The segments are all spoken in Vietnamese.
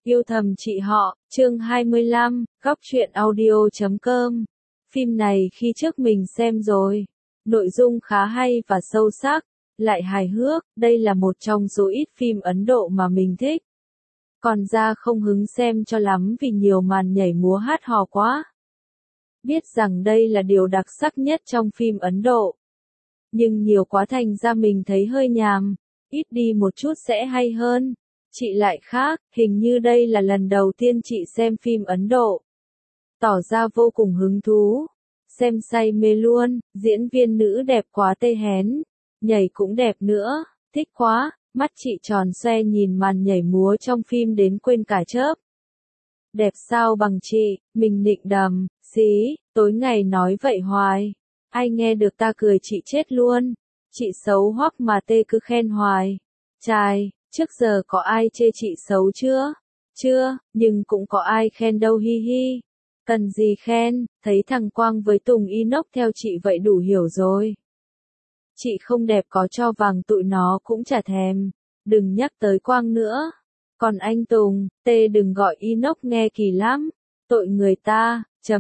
Yêu thầm chị họ, chương 25, góc truyện audio.com. Phim này khi trước mình xem rồi. Nội dung khá hay và sâu sắc, lại hài hước, đây là một trong số ít phim Ấn Độ mà mình thích. Còn ra không hứng xem cho lắm vì nhiều màn nhảy múa hát hò quá. Biết rằng đây là điều đặc sắc nhất trong phim Ấn Độ. Nhưng nhiều quá thành ra mình thấy hơi nhàm, ít đi một chút sẽ hay hơn. Chị lại khác, hình như đây là lần đầu tiên chị xem phim Ấn Độ. Tỏ ra vô cùng hứng thú. Xem say mê luôn, diễn viên nữ đẹp quá tê hén. Nhảy cũng đẹp nữa, thích quá, mắt chị tròn xoe nhìn màn nhảy múa trong phim đến quên cả chớp. Đẹp sao bằng chị, mình nịnh đầm, xí, tối ngày nói vậy hoài. Ai nghe được ta cười chị chết luôn. Chị xấu hoắc mà tê cứ khen hoài. Chài. Trước giờ có ai chê chị xấu chưa? Chưa, nhưng cũng có ai khen đâu hi hi. Cần gì khen, thấy thằng Quang với Tùng Inox theo chị vậy đủ hiểu rồi. Chị không đẹp có cho vàng tụi nó cũng chả thèm. Đừng nhắc tới Quang nữa. Còn anh Tùng, tê đừng gọi Inox nghe kỳ lắm. Tội người ta,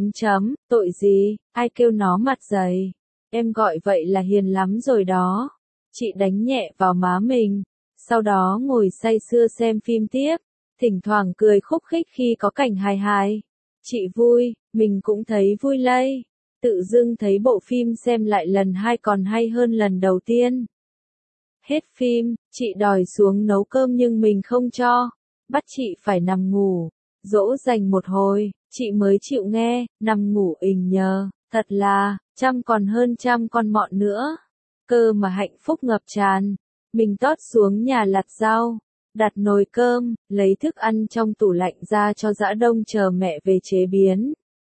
tội gì, ai kêu nó mặt dày. Em gọi vậy là hiền lắm rồi đó. Chị đánh nhẹ vào má mình. Sau đó ngồi say sưa xem phim tiếp, thỉnh thoảng cười khúc khích khi có cảnh hài hài. Chị vui, mình cũng thấy vui lây. Tự dưng thấy bộ phim xem lại lần hai còn hay hơn lần đầu tiên. Hết phim, chị đòi xuống nấu cơm nhưng mình không cho. Bắt chị phải nằm ngủ. Dỗ dành một hồi, chị mới chịu nghe, nằm ngủ ình nhờ. Thật là, trăm còn hơn trăm con mọn nữa. Cơ mà hạnh phúc ngập tràn. Mình tót xuống nhà lặt rau, đặt nồi cơm, lấy thức ăn trong tủ lạnh ra cho giã đông chờ mẹ về chế biến.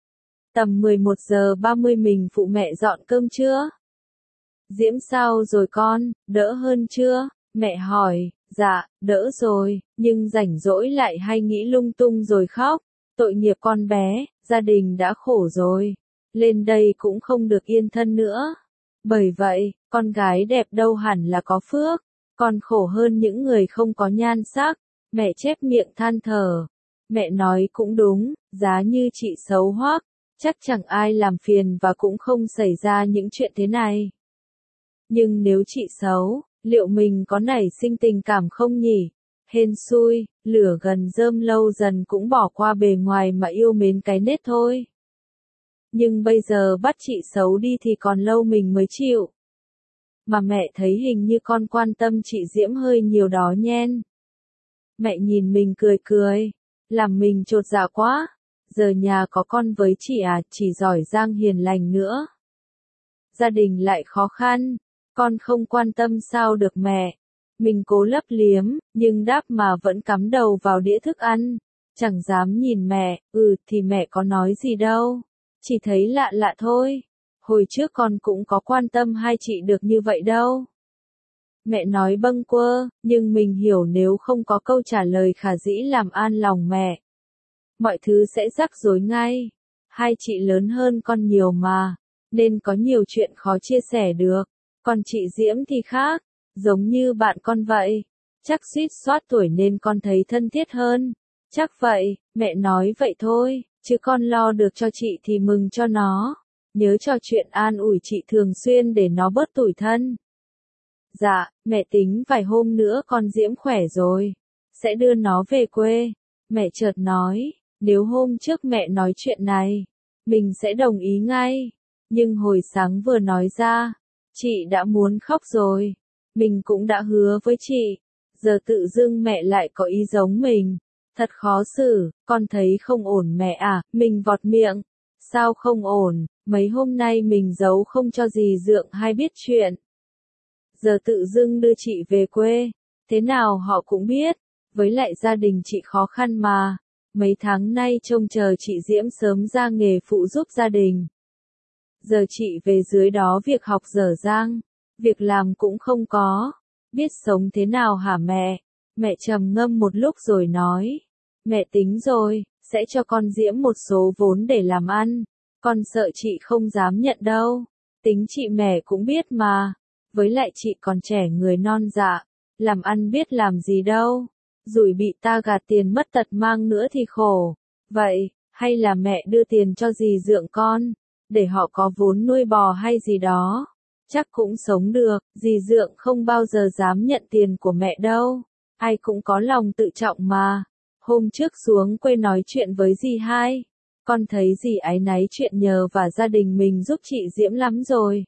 Tầm 11 giờ 30 mình phụ mẹ dọn cơm chưa? Diễm sao rồi con, đỡ hơn chưa? Mẹ hỏi, dạ, đỡ rồi, nhưng rảnh rỗi lại hay nghĩ lung tung rồi khóc. Tội nghiệp con bé, gia đình đã khổ rồi. Lên đây cũng không được yên thân nữa. Bởi vậy, con gái đẹp đâu hẳn là có phước. Còn khổ hơn những người không có nhan sắc. Mẹ chép miệng than thở. Mẹ nói cũng đúng, giá như chị xấu hoắc, chắc chẳng ai làm phiền và cũng không xảy ra những chuyện thế này. Nhưng nếu chị xấu, liệu mình có nảy sinh tình cảm không nhỉ? Hên xui, lửa gần rơm lâu dần cũng bỏ qua bề ngoài mà yêu mến cái nết thôi. Nhưng bây giờ bắt chị xấu đi thì còn lâu mình mới chịu. Mà mẹ thấy hình như con quan tâm chị Diễm hơi nhiều đó nhen. Mẹ nhìn mình cười cười, làm mình chột dạ quá. Giờ nhà có con với chị à, chỉ giỏi giang hiền lành nữa. Gia đình lại khó khăn, con không quan tâm sao được mẹ. Mình cố lấp liếm, nhưng đáp mà vẫn cắm đầu vào đĩa thức ăn. Chẳng dám nhìn mẹ, thì mẹ có nói gì đâu. Chỉ thấy lạ lạ thôi. Hồi trước con cũng có quan tâm hai chị được như vậy đâu. Mẹ nói bâng quơ, nhưng mình hiểu nếu không có câu trả lời khả dĩ làm an lòng mẹ. Mọi thứ sẽ rắc rối ngay. Hai chị lớn hơn con nhiều mà, nên có nhiều chuyện khó chia sẻ được. Còn chị Diễm thì khác, giống như bạn con vậy. Chắc suýt soát tuổi nên con thấy thân thiết hơn. Chắc vậy, mẹ nói vậy thôi, chứ con lo được cho chị thì mừng cho nó. Nhớ trò chuyện an ủi chị thường xuyên để nó bớt tủi thân. Dạ, mẹ tính vài hôm nữa con Diễm khỏe rồi, sẽ đưa nó về quê. Mẹ chợt nói, nếu hôm trước mẹ nói chuyện này, mình sẽ đồng ý ngay. Nhưng hồi sáng vừa nói ra, chị đã muốn khóc rồi. Mình cũng đã hứa với chị, giờ tự dưng mẹ lại có ý giống mình. Thật khó xử, con thấy không ổn mẹ à, mình vọt miệng. Sao không ổn, mấy hôm nay mình giấu không cho dì Dượng hay biết chuyện. Giờ tự dưng đưa chị về quê, thế nào họ cũng biết, với lại gia đình chị khó khăn mà. Mấy tháng nay trông chờ chị Diễm sớm ra nghề phụ giúp gia đình. Giờ chị về dưới đó việc học dở dang, việc làm cũng không có, biết sống thế nào hả mẹ? Mẹ trầm ngâm một lúc rồi nói, mẹ tính rồi, sẽ cho con Diễm một số vốn để làm ăn, con sợ chị không dám nhận đâu, tính chị mẹ cũng biết mà, với lại chị còn trẻ người non dạ, làm ăn biết làm gì đâu, rủi bị ta gạt tiền mất tật mang nữa thì khổ. Vậy, hay là mẹ đưa tiền cho dì dượng con, để họ có vốn nuôi bò hay gì đó. Chắc cũng sống được, dì dượng không bao giờ dám nhận tiền của mẹ đâu. Ai cũng có lòng tự trọng mà. Hôm trước xuống quê nói chuyện với dì hai. Con thấy dì áy náy chuyện nhờ và gia đình mình giúp chị Diễm lắm rồi.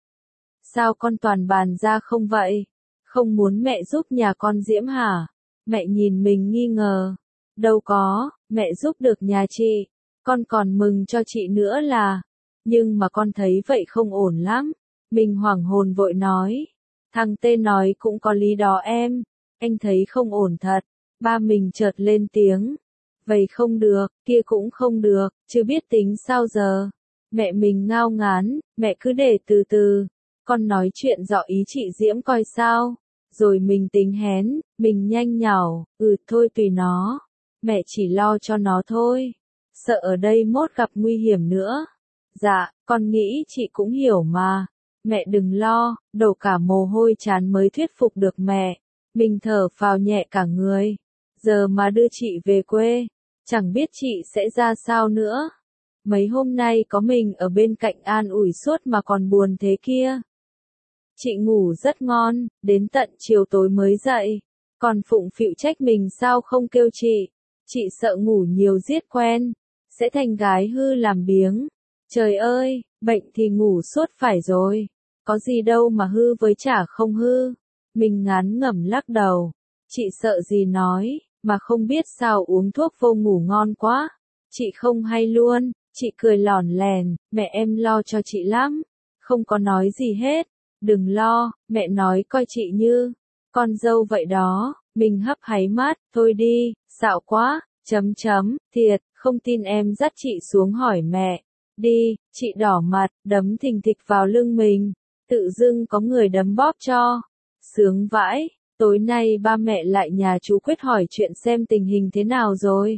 Sao con toàn bàn ra không vậy? Không muốn mẹ giúp nhà con Diễm hả? Mẹ nhìn mình nghi ngờ. Đâu có, mẹ giúp được nhà chị. Con còn mừng cho chị nữa là. Nhưng mà con thấy vậy không ổn lắm. Mình hoảng hồn vội nói. Thằng tên nói cũng có lý đó em. Anh thấy không ổn thật. Ba mình chợt lên tiếng. Vậy không được, kia cũng không được, chứ biết tính sao giờ. Mẹ mình ngao ngán, mẹ cứ để từ từ. Con nói chuyện rõ ý chị Diễm coi sao. Rồi mình tính hén, mình nhanh nhảu, thôi tùy nó. Mẹ chỉ lo cho nó thôi. Sợ ở đây mốt gặp nguy hiểm nữa. Dạ, con nghĩ chị cũng hiểu mà. Mẹ đừng lo, đổ cả mồ hôi trán mới thuyết phục được mẹ. Mình thở phào nhẹ cả người. Giờ mà đưa chị về quê, chẳng biết chị sẽ ra sao nữa. Mấy hôm nay có mình ở bên cạnh an ủi suốt mà còn buồn thế kia. Chị ngủ rất ngon, đến tận chiều tối mới dậy. Còn phụng phịu trách mình sao không kêu chị. Chị sợ ngủ nhiều giết quen, sẽ thành gái hư làm biếng. Trời ơi, bệnh thì ngủ suốt phải rồi. Có gì đâu mà hư với chả không hư. Mình ngán ngẩm lắc đầu. Chị sợ gì nói, mà không biết sao uống thuốc vô ngủ ngon quá. Chị không hay luôn, chị cười lỏn lèn, mẹ em lo cho chị lắm. Không có nói gì hết. Đừng lo, mẹ nói coi chị như con dâu vậy đó. Mình hấp háy mắt, thôi đi, xạo quá, thiệt, không tin em dắt chị xuống hỏi mẹ. Đi, chị đỏ mặt, đấm thình thịch vào lưng mình. Tự dưng có người đấm bóp cho. Sướng vãi, tối nay ba mẹ lại nhà chú Quyết hỏi chuyện xem tình hình thế nào rồi.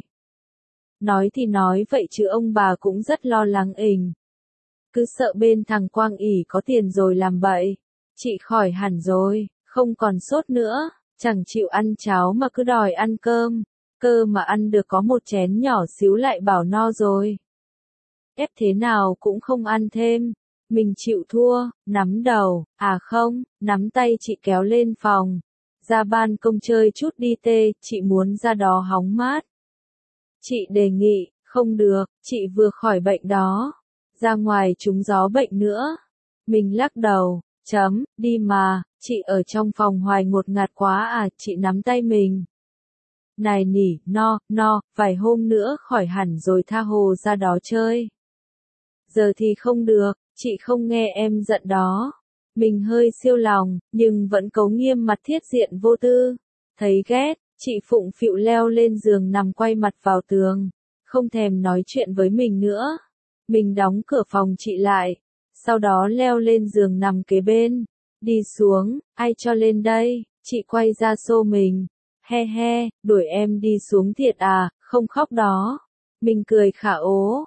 Nói thì nói vậy chứ ông bà cũng rất lo lắng ình. Cứ sợ bên thằng Quang ỉ có tiền rồi làm bậy. Chị khỏi hẳn rồi, không còn sốt nữa, chẳng chịu ăn cháo mà cứ đòi ăn cơm. Cơ mà ăn được có một chén nhỏ xíu lại bảo no rồi. Ép thế nào cũng không ăn thêm. Mình chịu thua, nắm đầu, không, nắm tay chị kéo lên phòng. Ra ban công chơi chút đi tê, chị muốn ra đó hóng mát. Chị đề nghị, không được, chị vừa khỏi bệnh đó. Ra ngoài trúng gió bệnh nữa. Mình lắc đầu, đi mà, chị ở trong phòng hoài ngột ngạt quá chị nắm tay mình. Này nỉ, vài hôm nữa khỏi hẳn rồi tha hồ ra đó chơi. Giờ thì không được, chị không nghe em giận đó. Mình hơi siêu lòng, nhưng vẫn cấu nghiêm mặt thiết diện vô tư. Thấy ghét, chị phụng phịu leo lên giường nằm quay mặt vào tường. Không thèm nói chuyện với mình nữa. Mình đóng cửa phòng chị lại. Sau đó leo lên giường nằm kế bên. Đi xuống, ai cho lên đây? Chị quay ra xô mình. He, đuổi em đi xuống thiệt không khóc đó. Mình cười khả ố,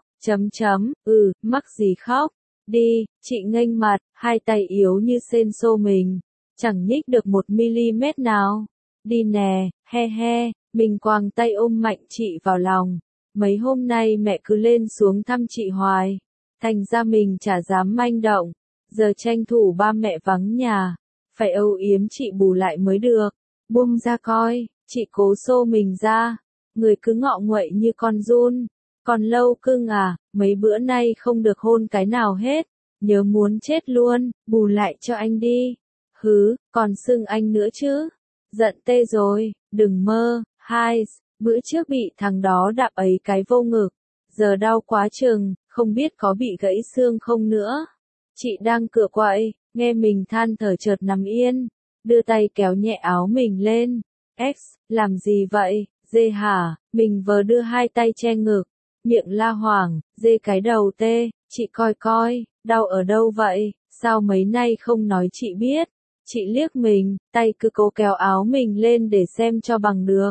mắc gì khóc. Đi, chị nghênh mặt, hai tay yếu như sên xô mình. Chẳng nhích được 1 mm nào. Đi nè, he, mình quàng tay ôm mạnh chị vào lòng. Mấy hôm nay mẹ cứ lên xuống thăm chị hoài. Thành ra mình chả dám manh động. Giờ tranh thủ ba mẹ vắng nhà. Phải âu yếm chị bù lại mới được. Buông ra coi, chị cố xô mình ra. Người cứ ngọ nguậy như con giun. Còn lâu cưng mấy bữa nay không được hôn cái nào hết. Nhớ muốn chết luôn, bù lại cho anh đi. Còn xưng anh nữa chứ. Giận tê rồi, đừng mơ, bữa trước bị thằng đó đạp ấy cái vô ngực. Giờ đau quá chừng, không biết có bị gãy xương không nữa. Chị đang cựa quậy, nghe mình than thở chợt nằm yên. Đưa tay kéo nhẹ áo mình lên. Làm gì vậy, dê hả? Mình vừa đưa hai tay che ngực. Miệng la hoảng, dê cái đầu tê, chị coi, đau ở đâu vậy, sao mấy nay không nói chị biết. Chị liếc mình, tay cứ cố kéo áo mình lên để xem cho bằng được.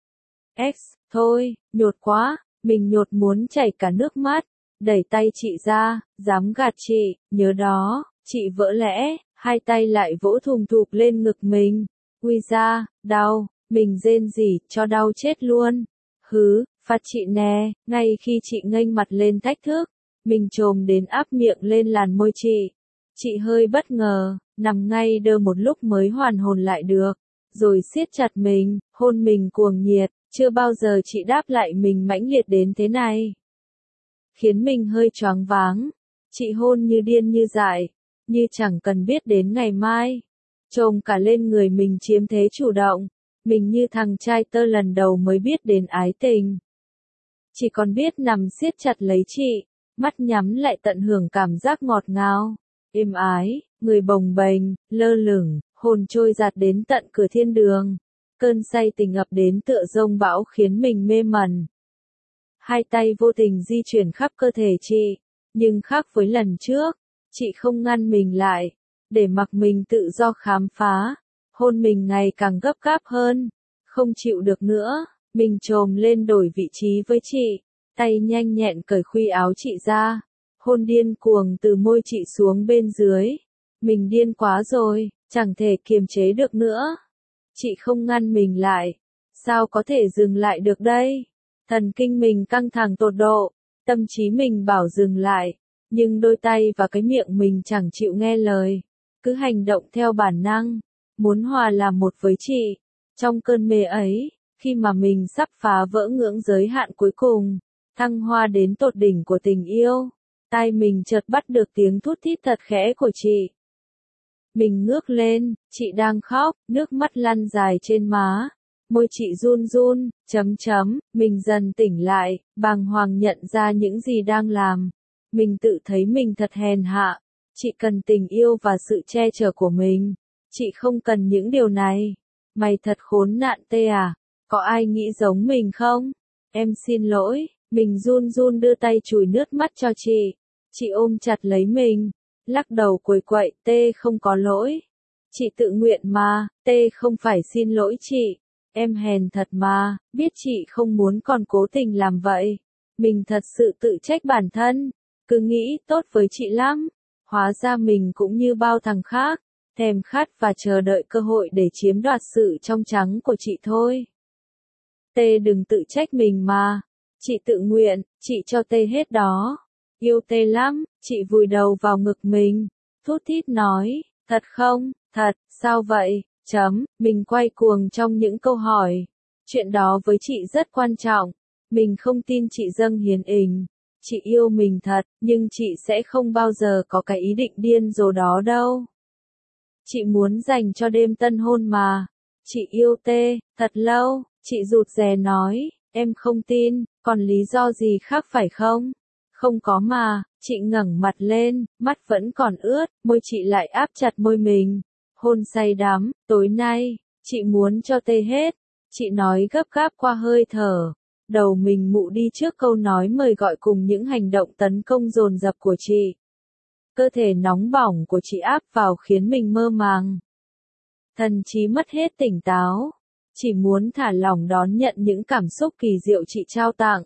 Thôi, nhột quá, mình nhột muốn chảy cả nước mắt. Đẩy tay chị ra, dám gạt chị, nhớ đó, chị vỡ lẽ, hai tay lại vỗ thùm thụp lên ngực mình. Ui da, đau, Mình rên rỉ, cho đau chết luôn. Hứ, phạt chị nè, ngay khi chị nghênh mặt lên thách thức, mình chồm đến áp miệng lên làn môi chị. Chị hơi bất ngờ, nằm ngay đơ một lúc mới hoàn hồn lại được, rồi siết chặt mình, hôn mình cuồng nhiệt, chưa bao giờ chị đáp lại mình mãnh liệt đến thế này. Khiến mình hơi choáng váng, chị hôn như điên như dại, như chẳng cần biết đến ngày mai. Chồm cả lên người mình chiếm thế chủ động, mình như thằng trai tơ lần đầu mới biết đến ái tình. Chỉ còn biết nằm siết chặt lấy chị, mắt nhắm lại tận hưởng cảm giác ngọt ngào, êm ái, người bồng bềnh, lơ lửng, hồn trôi dạt đến tận cửa thiên đường. Cơn say tình ập đến tựa dông bão khiến mình mê mẩn. Hai tay vô tình di chuyển khắp cơ thể chị, nhưng khác với lần trước, chị không ngăn mình lại, để mặc mình tự do khám phá. Hôn mình ngày càng gấp gáp hơn, không chịu được nữa, mình chồm lên đổi vị trí với chị, tay nhanh nhẹn cởi khuy áo chị ra, hôn điên cuồng từ môi chị xuống bên dưới. Mình điên quá rồi, chẳng thể kiềm chế được nữa. Chị không ngăn mình lại, sao có thể dừng lại được đây? Thần kinh mình căng thẳng tột độ, tâm trí mình bảo dừng lại, nhưng đôi tay và cái miệng mình chẳng chịu nghe lời, cứ hành động theo bản năng, muốn hòa làm một với chị. Trong cơn mê ấy, khi mà mình sắp phá vỡ ngưỡng giới hạn cuối cùng, thăng hoa đến tột đỉnh của tình yêu, tai mình chợt bắt được tiếng thút thít thật khẽ của chị. Mình ngước lên, chị đang khóc, nước mắt lăn dài trên má. Môi chị run run, mình dần tỉnh lại, bàng hoàng nhận ra những gì đang làm. Mình tự thấy mình thật hèn hạ. Chị cần tình yêu và sự che chở của mình. Chị không cần những điều này. Mày thật khốn nạn tê à? Có ai nghĩ giống mình không? Em xin lỗi, mình run run đưa tay chùi nước mắt cho chị. Chị ôm chặt lấy mình, lắc đầu quầy quậy, tê không có lỗi. Chị tự nguyện mà, tê không phải xin lỗi chị. Em hèn thật mà, biết chị không muốn còn cố tình làm vậy. Mình thật sự tự trách bản thân, cứ nghĩ tốt với chị lắm. Hóa ra mình cũng như bao thằng khác, thèm khát và chờ đợi cơ hội để chiếm đoạt sự trong trắng của chị thôi. Tê đừng tự trách mình mà. Chị tự nguyện, chị cho tê hết đó. Yêu tê lắm, chị vùi đầu vào ngực mình. Thút thít nói, thật không, thật, sao vậy? Mình quay cuồng trong những câu hỏi. Chuyện đó với chị rất quan trọng. Mình không tin chị dâng hiến hình. Chị yêu mình thật, nhưng chị sẽ không bao giờ có cái ý định điên rồ đó đâu. Chị muốn dành cho đêm tân hôn mà. Chị yêu tê, thật lâu, chị rụt rè nói, em không tin, còn lý do gì khác phải không? Không có mà, chị ngẩng mặt lên, mắt vẫn còn ướt, môi chị lại áp chặt môi mình. Hôn say đắm, tối nay, chị muốn cho tê hết. Chị nói gấp gáp qua hơi thở. Đầu mình mụ đi trước câu nói mời gọi cùng những hành động tấn công dồn dập của chị. Cơ thể nóng bỏng của chị áp vào khiến mình mơ màng. Thần trí mất hết tỉnh táo. Chỉ muốn thả lỏng đón nhận những cảm xúc kỳ diệu chị trao tặng.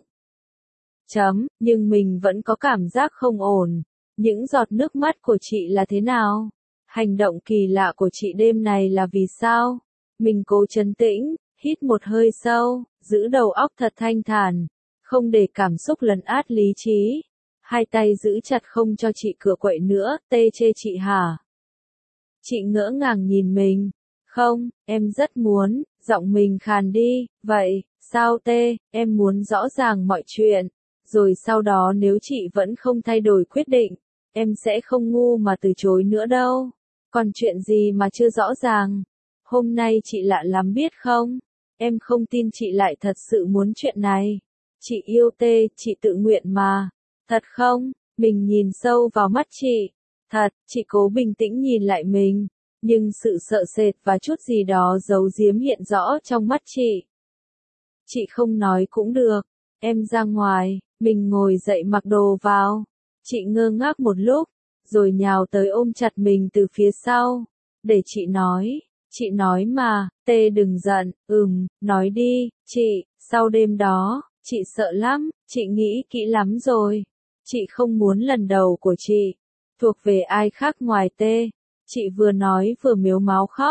Nhưng mình vẫn có cảm giác không ổn. Những giọt nước mắt của chị là thế nào? Hành động kỳ lạ của chị đêm này là vì sao? Mình cố trấn tĩnh, hít một hơi sâu, giữ đầu óc thật thanh thản, không để cảm xúc lấn át lý trí. Hai tay giữ chặt không cho chị cựa quậy nữa, tê chê chị hả? Chị ngỡ ngàng nhìn mình. Không, em rất muốn, giọng mình khàn đi, vậy, sao tê, em muốn rõ ràng mọi chuyện. Rồi sau đó nếu chị vẫn không thay đổi quyết định, em sẽ không ngu mà từ chối nữa đâu. Còn chuyện gì mà chưa rõ ràng? Hôm nay chị lạ lắm biết không? Em không tin chị lại thật sự muốn chuyện này. Chị yêu tê, chị tự nguyện mà. Thật không? Mình nhìn sâu vào mắt chị. Thật, chị cố bình tĩnh nhìn lại mình. Nhưng sự sợ sệt và chút gì đó giấu giếm hiện rõ trong mắt chị. Chị không nói cũng được. Em ra ngoài, mình ngồi dậy mặc đồ vào. Chị ngơ ngác một lúc, rồi nhào tới ôm chặt mình từ phía sau. Để chị nói mà, tê đừng giận, nói đi, chị, sau đêm đó, chị sợ lắm, chị nghĩ kỹ lắm rồi. Chị không muốn lần đầu của chị thuộc về ai khác ngoài tê. Chị vừa nói vừa mếu máo khóc,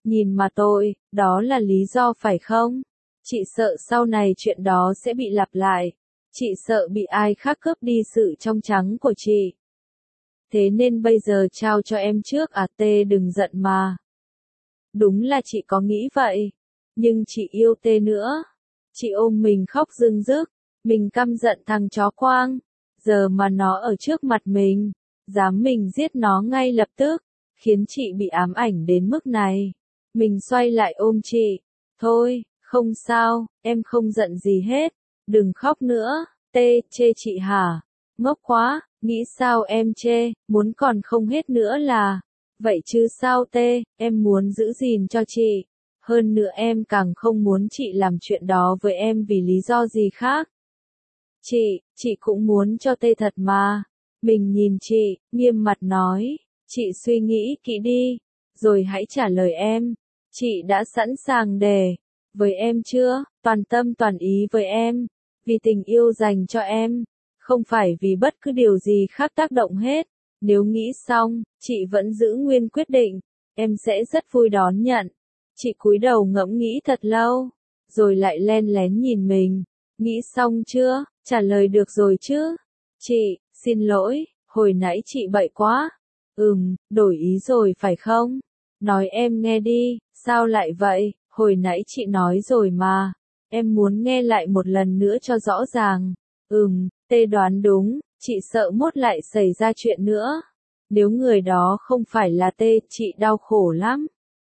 Nhìn mà tội, đó là lý do phải không? Chị sợ sau này chuyện đó sẽ bị lặp lại. Chị sợ bị ai khác cướp đi sự trong trắng của chị. Thế nên bây giờ trao cho em trước à Tê, đừng giận mà. Đúng là chị có nghĩ vậy. Nhưng chị yêu Tê nữa. Chị ôm mình khóc rưng rức. Mình căm giận thằng chó Quang. Giờ mà nó ở trước mặt mình. Dám mình giết nó ngay lập tức. Khiến chị bị ám ảnh đến mức này. Mình xoay lại ôm chị. Thôi, không sao, em không giận gì hết. Đừng khóc nữa. Tê, chê chị hả? Ngốc quá, nghĩ sao em chê, muốn còn không hết nữa là. Vậy chứ sao Tê, em muốn giữ gìn cho chị. Hơn nữa em càng không muốn chị làm chuyện đó với em vì lý do gì khác. Chị cũng muốn cho Tê thật mà. Mình nhìn chị, nghiêm mặt nói, chị suy nghĩ kỹ đi, rồi hãy trả lời em. Chị đã sẵn sàng để, với em chưa, toàn tâm toàn ý với em, vì tình yêu dành cho em, không phải vì bất cứ điều gì khác tác động hết. Nếu nghĩ xong, chị vẫn giữ nguyên quyết định, em sẽ rất vui đón nhận. Chị cúi đầu ngẫm nghĩ thật lâu, rồi lại len lén nhìn mình. Nghĩ xong chưa? Trả lời được rồi chứ? Chị, xin lỗi, hồi nãy chị bậy quá. Đổi ý rồi phải không? Nói em nghe đi, sao lại vậy? Hồi nãy chị nói rồi mà. Em muốn nghe lại một lần nữa cho rõ ràng. Tê đoán đúng, chị sợ mốt lại xảy ra chuyện nữa. Nếu người đó không phải là Tê, chị đau khổ lắm.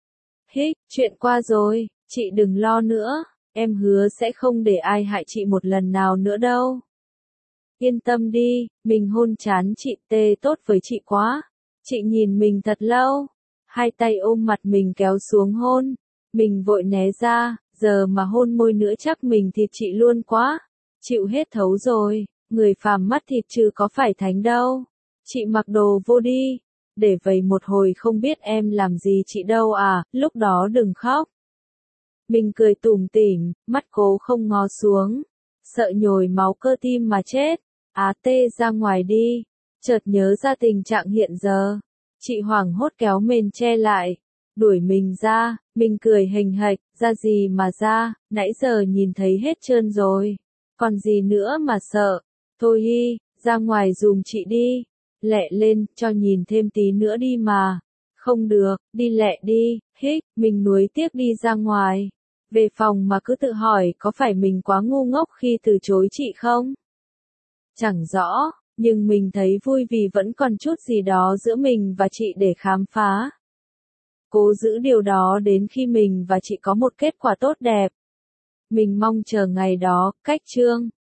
Chuyện qua rồi, chị đừng lo nữa. Em hứa sẽ không để ai hại chị một lần nào nữa đâu. Yên tâm đi, mình hôn trán chị Tê tốt với chị quá. Chị nhìn mình thật lâu. Hai tay ôm mặt mình kéo xuống hôn. Mình vội né ra, giờ mà hôn môi nữa chắc mình thịt chị luôn quá. Chịu hết thấu rồi, người phàm mắt thịt chứ có phải thánh đâu. Chị mặc đồ vô đi. Để vầy một hồi không biết em làm gì chị đâu à, lúc đó đừng khóc. Mình cười tủm tỉm, mắt cố không ngó xuống. Sợ nhồi máu cơ tim mà chết. Tê ra ngoài đi. Chợt nhớ ra tình trạng hiện giờ. Chị hoảng hốt kéo mền che lại. Đuổi mình ra, mình cười hình hạch, ra gì mà ra, nãy giờ nhìn thấy hết trơn rồi. Còn gì nữa mà sợ. Thôi hi, ra ngoài dùm chị đi. Lẹ lên, cho nhìn thêm tí nữa đi mà. Không được, đi lẹ đi, mình nuối tiếc đi ra ngoài. Về phòng mà cứ tự hỏi có phải mình quá ngu ngốc khi từ chối chị không? Chẳng rõ, nhưng mình thấy vui vì vẫn còn chút gì đó giữa mình và chị để khám phá. Cố giữ điều đó đến khi mình và chị có một kết quả tốt đẹp. Mình mong chờ ngày đó, cách chương.